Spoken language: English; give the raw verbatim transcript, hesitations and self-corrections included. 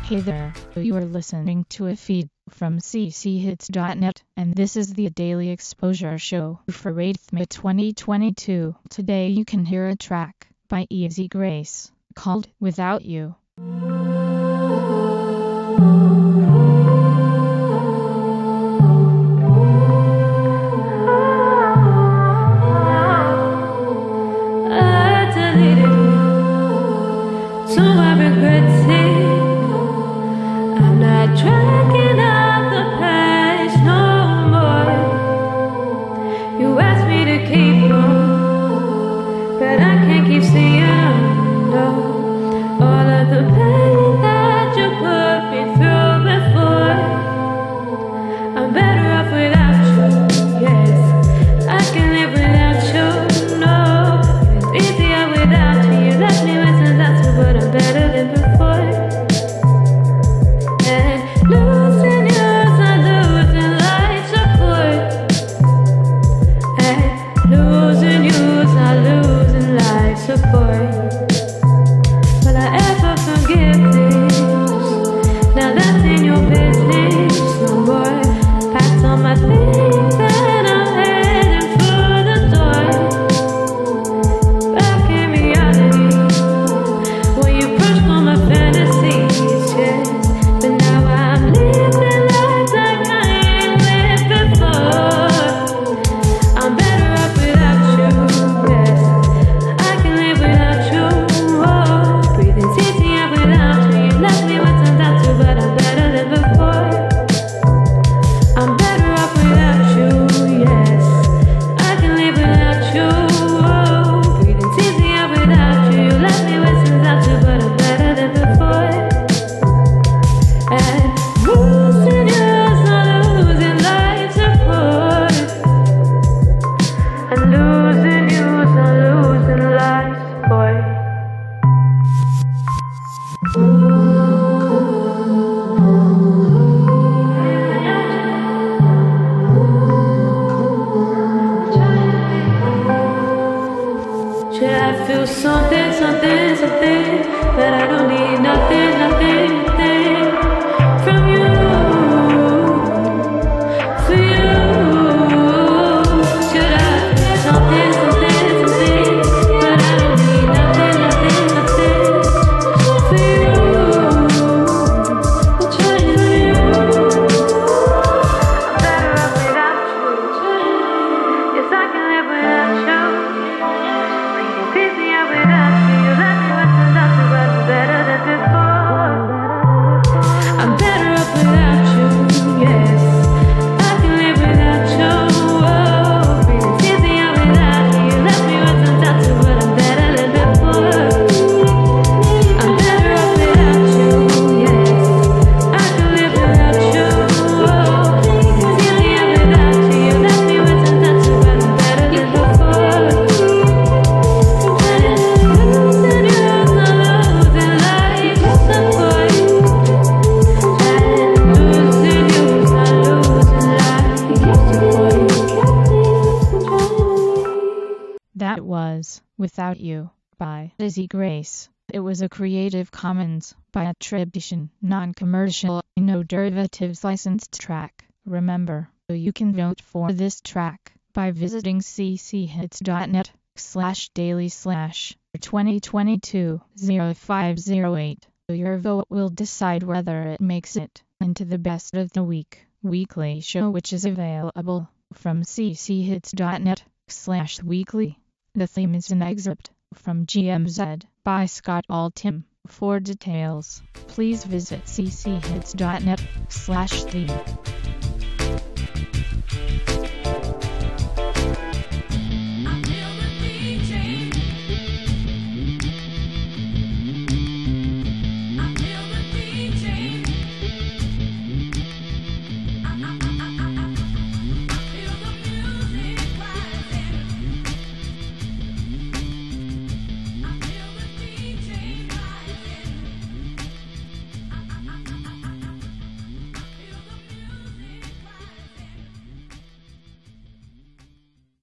Hey there, you are listening to a feed from c c hits dot net, and this is the Daily Exposure Show for eighth May twenty twenty-two. Today you can hear a track by Easy Grace called Without You. Tracking up the past no more. You asked me to keep on, but I can't keep seeing no. All of the pain that you put me through before. I'm better off without you, yes. I can live without you, no. It's easier without you. You left me with some doubts, but I'm better than before. Losing you, I'm losing life support. And losing you, I'm losing life support. Will I ever forgive this? Now that's in your business. No more. Packed on my things and I'm heading for the door. Back in reality, when you push for my fantasies, yeah. But now I'm living life like I ain't lived before. I'm better off without you, yes. I can live without you, oh. Breathing's easier without you. You left me with some doubts too, but I'm better than before. I'm better off without you, yes. I can live without you, oh. Breathing's easier without you. You left me with some doubts too, but I'm better than before. And losing you, I'm losing life support. And losing you, I'm losing life support. Should I feel something, something, something, but I don't need nothing, nothing, nothing from you, for you. Should I feel something, something, something, but I don't need nothing, nothing, nothing for you. I'm trying for you. I'm better off without you. Yes, I can live without you. Breathing easier without you. You left me with some doubts, but I'm better than before. I'm better off without you, yes. I can live without you, oh. Breathing's easier without you. You left me with some doubts, but I'm better than before. I'm better off without you, yes. I can live without you, oh. Breathing's easier without you. You left me with some doubts, but I'm better than before. And losing you, I'm losing life support. And losing you, I'm losing life support. That was Without You by Easy Grace. It was a Creative Commons by attribution, non-commercial, no derivatives licensed track. Remember, you can vote for this track by visiting c c hits dot net slash daily slash twenty twenty-two oh five oh eight. Your vote will decide whether it makes it into the Best of the Week weekly show, which is available from c c hits dot net slash weekly. The theme is an excerpt from G M Z by Scott Altham. For details, please visit c c hits dot net slash theme.